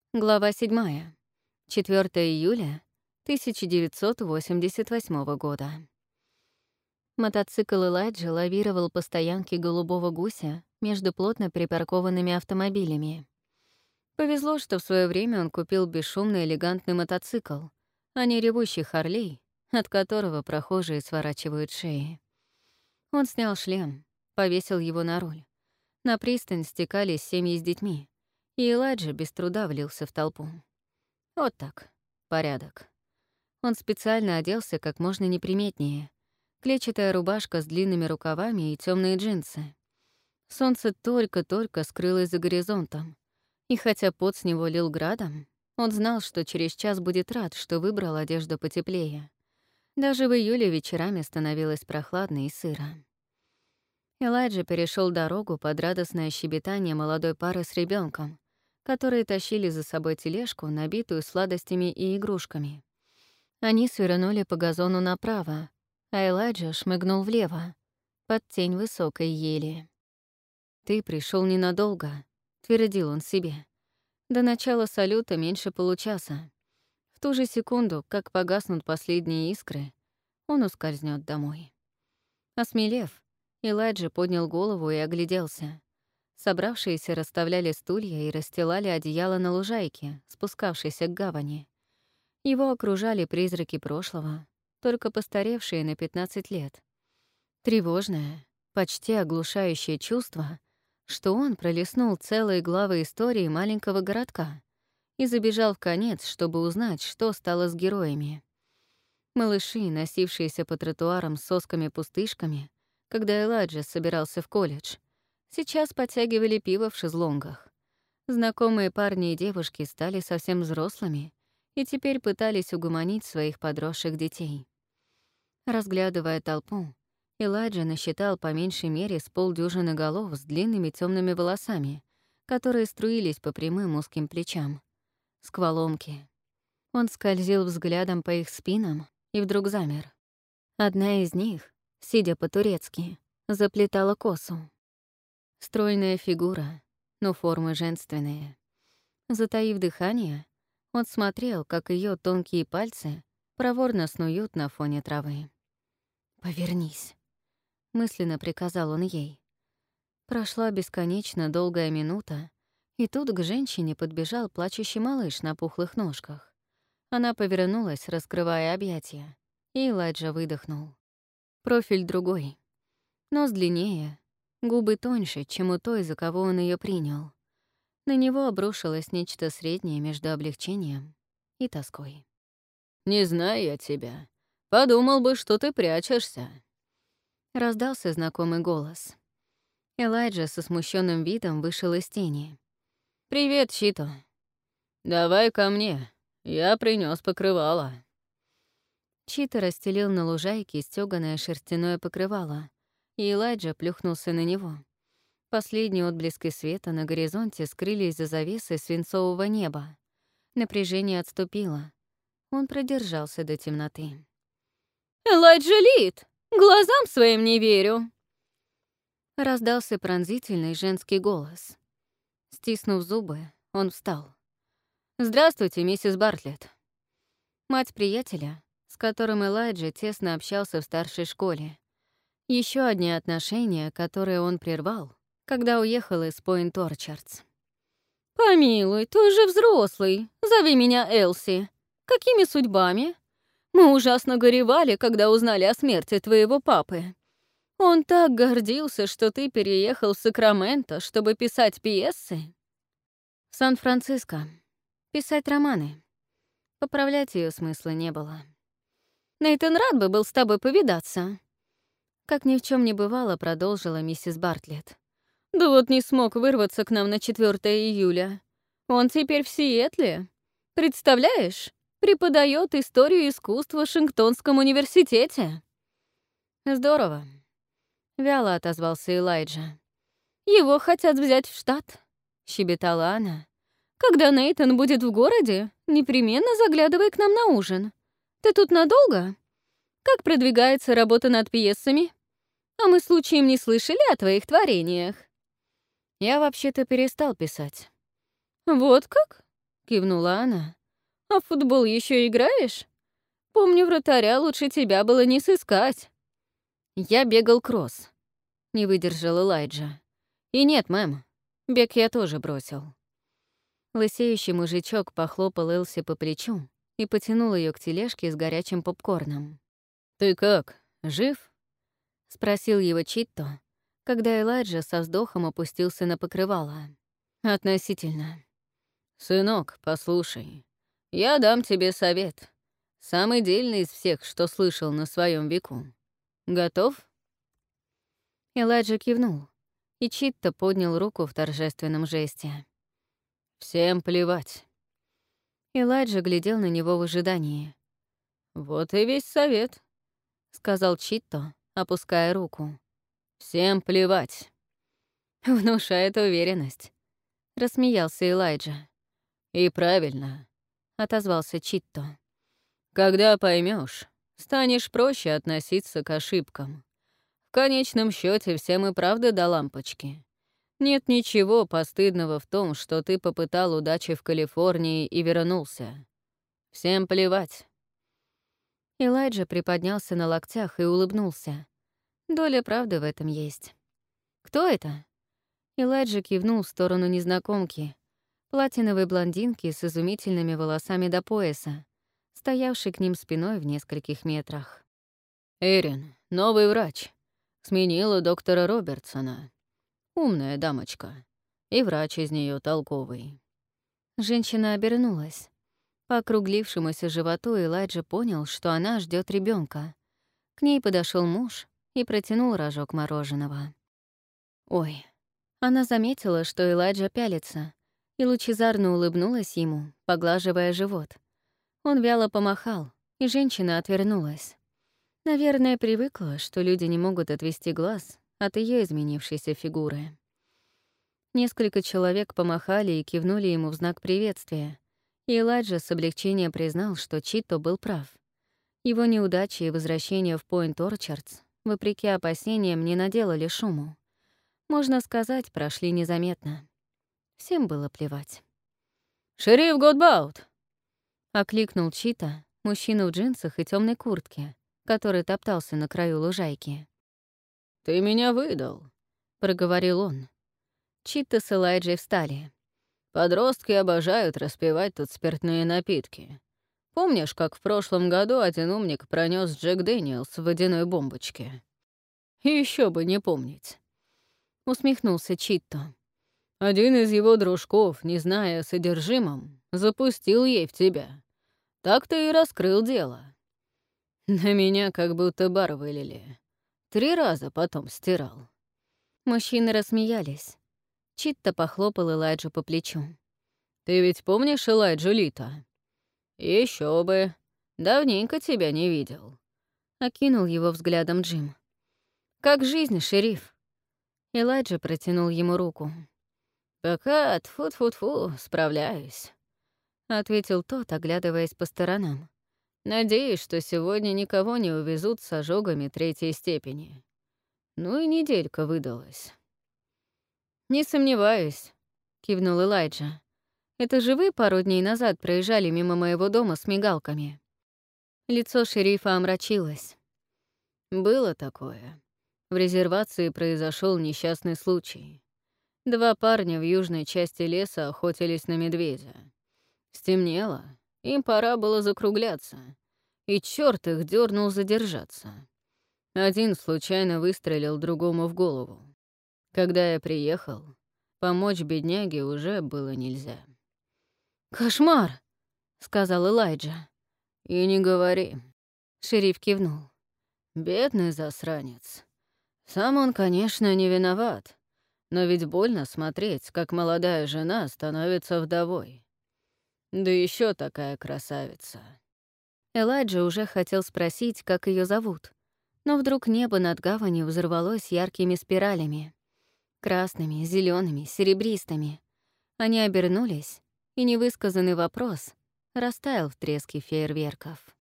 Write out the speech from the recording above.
Глава 7. 4 июля 1988 года. Мотоцикл Элайджи лавировал по стоянке «Голубого гуся» между плотно припаркованными автомобилями. Повезло, что в свое время он купил бесшумный элегантный мотоцикл, а не ревущий Харлей, от которого прохожие сворачивают шеи. Он снял шлем, повесил его на руль. На пристань стекались семьи с детьми, и Элайджа без труда влился в толпу. Вот так. Порядок. Он специально оделся как можно неприметнее. Клетчатая рубашка с длинными рукавами и темные джинсы. Солнце только-только скрылось за горизонтом. И хотя пот с него лил градом, он знал, что через час будет рад, что выбрал одежду потеплее. Даже в июле вечерами становилось прохладно и сыро. Элайджа перешел дорогу под радостное щебетание молодой пары с ребенком, которые тащили за собой тележку, набитую сладостями и игрушками. Они свернули по газону направо, а Элайджа шмыгнул влево, под тень высокой ели. «Ты пришел ненадолго», — твердил он себе. До начала салюта меньше получаса. В ту же секунду, как погаснут последние искры, он ускользнет домой. Осмелев, Элайджа поднял голову и огляделся. Собравшиеся расставляли стулья и расстилали одеяло на лужайке, спускавшейся к гавани. Его окружали призраки прошлого, только постаревшие на 15 лет. Тревожное, почти оглушающее чувство, что он пролистнул целые главы истории маленького городка и забежал в конец, чтобы узнать, что стало с героями. Малыши, носившиеся по тротуарам с сосками-пустышками, когда Элайджа собирался в колледж, сейчас подтягивали пиво в шезлонгах. Знакомые парни и девушки стали совсем взрослыми и теперь пытались угомонить своих подросших детей. Разглядывая толпу, Элайджа насчитал по меньшей мере с полдюжины голов с длинными темными волосами, которые струились по прямым узким плечам. Скваломки. Он скользил взглядом по их спинам и вдруг замер. Одна из них, сидя по-турецки, заплетала косу. Стройная фигура, но формы женственные. Затаив дыхание, он смотрел, как ее тонкие пальцы проворно снуют на фоне травы. «Повернись», — мысленно приказал он ей. Прошла бесконечно долгая минута, и тут к женщине подбежал плачущий малыш на пухлых ножках. Она повернулась, раскрывая объятия, и Элайджа выдохнул. Профиль другой. Нос длиннее, губы тоньше, чем у той, за кого он ее принял. На него обрушилось нечто среднее между облегчением и тоской. «Не знаю я тебя. Подумал бы, что ты прячешься». Раздался знакомый голос. Элайджа со смущенным видом вышел из тени. «Привет, Чито». «Давай ко мне. Я принес покрывало». Чито расстелил на лужайке стёганое шерстяное покрывало, и Элайджа плюхнулся на него. Последние отблески света на горизонте скрылись за завесой свинцового неба. Напряжение отступило. Он продержался до темноты. «Элайджа Лид! Глазам своим не верю!» Раздался пронзительный женский голос. Стиснув зубы, он встал. «Здравствуйте, миссис Бартлетт». Мать приятеля, с которым Элайджа тесно общался в старшей школе. Еще одни отношения, которые он прервал, когда уехал из Пойнт-Орчардс. «Помилуй, ты уже взрослый. Зови меня Элси. Какими судьбами? Мы ужасно горевали, когда узнали о смерти твоего папы. Он так гордился, что ты переехал в Сакраменто, чтобы писать пьесы». В Сан-Франциско. Писать романы. Поправлять ее смысла не было. «Нейтан рад бы был с тобой повидаться». Как ни в чем не бывало, продолжила миссис Бартлетт. «Да вот не смог вырваться к нам на 4 июля. Он теперь в Сиэтле. Представляешь, преподает историю искусств в Вашингтонском университете». «Здорово», — вяло отозвался Элайджа. «Его хотят взять в штат», — щебетала она. «Когда Нейтан будет в городе, непременно заглядывай к нам на ужин. Ты тут надолго? Как продвигается работа над пьесами? А мы случаем не слышали о твоих творениях?» «Я вообще-то перестал писать». «Вот как?» — кивнула она. «А в футбол еще играешь? Помню, вратаря лучше тебя было не сыскать». «Я бегал кросс», — не выдержал Элайджа. «И нет, мэм, бег я тоже бросил». Лысеющий мужичок похлопал Элси по плечу и потянул ее к тележке с горячим попкорном. «Ты как, жив?» — спросил его Читто, когда Элайджа со вздохом опустился на покрывало. «Относительно». «Сынок, послушай, я дам тебе совет. Самый дельный из всех, что слышал на своем веку. Готов?» Элайджа кивнул, и Читто поднял руку в торжественном жесте. «Всем плевать». Элайджа глядел на него в ожидании. «Вот и весь совет», — сказал Читто, опуская руку. «Всем плевать». «Внушает уверенность», — рассмеялся Элайджа. «И правильно», — отозвался Читто. «Когда поймешь, станешь проще относиться к ошибкам. В конечном счете всем и правда до лампочки. Нет ничего постыдного в том, что ты попытал удачи в Калифорнии и вернулся. Всем плевать». Элайджа приподнялся на локтях и улыбнулся. Доля правды в этом есть. «Кто это?» Элайджа кивнул в сторону незнакомки, платиновой блондинки с изумительными волосами до пояса, стоявшей к ним спиной в нескольких метрах. «Эрин, новый врач. Сменила доктора Робертсона. Умная дамочка. И врач из нее толковый». Женщина обернулась. По округлившемуся животу Элайджа понял, что она ждет ребенка. К ней подошел муж и протянул рожок мороженого. «Ой». Она заметила, что Элайджа пялится, и лучезарно улыбнулась ему, поглаживая живот. Он вяло помахал, и женщина отвернулась. Наверное, привыкла, что люди не могут отвести глаз от ее изменившейся фигуры. Несколько человек помахали и кивнули ему в знак приветствия, и Элайджа с облегчением признал, что Читто был прав. Его неудачи и возвращение в Пойнт-Орчардс, вопреки опасениям, не наделали шуму. Можно сказать, прошли незаметно. Всем было плевать. «Шериф Годбаут!» — окликнул Чита, мужчина в джинсах и темной куртке, который топтался на краю лужайки. «Ты меня выдал», — проговорил он. Чита с Элайджей встали. «Подростки обожают распивать тут спиртные напитки. Помнишь, как в прошлом году один умник пронес Джек Дэниелс в водяной бомбочке? Еще бы не помнить». Усмехнулся Читто. «Один из его дружков, не зная о содержимом, запустил ей в тебя. Так ты и раскрыл дело. На меня как будто бар вылили. 3 раза потом стирал». Мужчины рассмеялись. Читто похлопал Элайджу по плечу. «Ты ведь помнишь Элайджу Лита?» Еще бы. Давненько тебя не видел». Окинул его взглядом Джим. «Как жизнь, шериф?» Элайджа протянул ему руку. «Пока, тьфу-тьфу-тьфу, справляюсь», — ответил тот, оглядываясь по сторонам. «Надеюсь, что сегодня никого не увезут с ожогами 3-й степени. Ну и неделька выдалась». «Не сомневаюсь», — кивнул Элайджа. «Это же вы пару дней назад проезжали мимо моего дома с мигалками». Лицо шерифа омрачилось. «Было такое. В резервации произошел несчастный случай. 2 парня в южной части леса охотились на медведя. Стемнело, им пора было закругляться, и чёрт их дернул задержаться. Один случайно выстрелил другому в голову. Когда я приехал, помочь бедняге уже было нельзя». «Кошмар!» — сказал Элайджа. «И не говори», — шериф кивнул. «Бедный засранец. Сам он, конечно, не виноват, но ведь больно смотреть, как молодая жена становится вдовой. Да еще такая красавица». Элайджа уже хотел спросить, как ее зовут, но вдруг небо над гаванью взорвалось яркими спиралями. Красными, зелеными, серебристыми. Они обернулись, и невысказанный вопрос растаял в треске фейерверков.